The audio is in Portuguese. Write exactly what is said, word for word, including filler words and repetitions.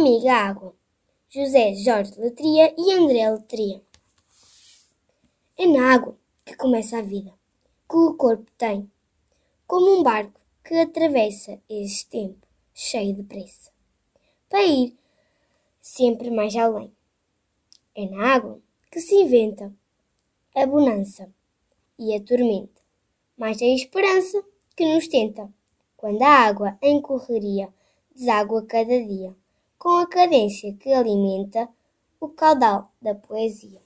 amiga água, José Jorge Letria e André Letria. É na água que começa a vida, que o corpo tem, como um barco que atravessa este tempo cheio de pressa, para ir sempre mais além. É na água que se inventa a bonança e a tormenta, mas é a esperança que nos tenta, quando a água em correria deságua cada dia, com a cadência que alimenta o caudal da poesia.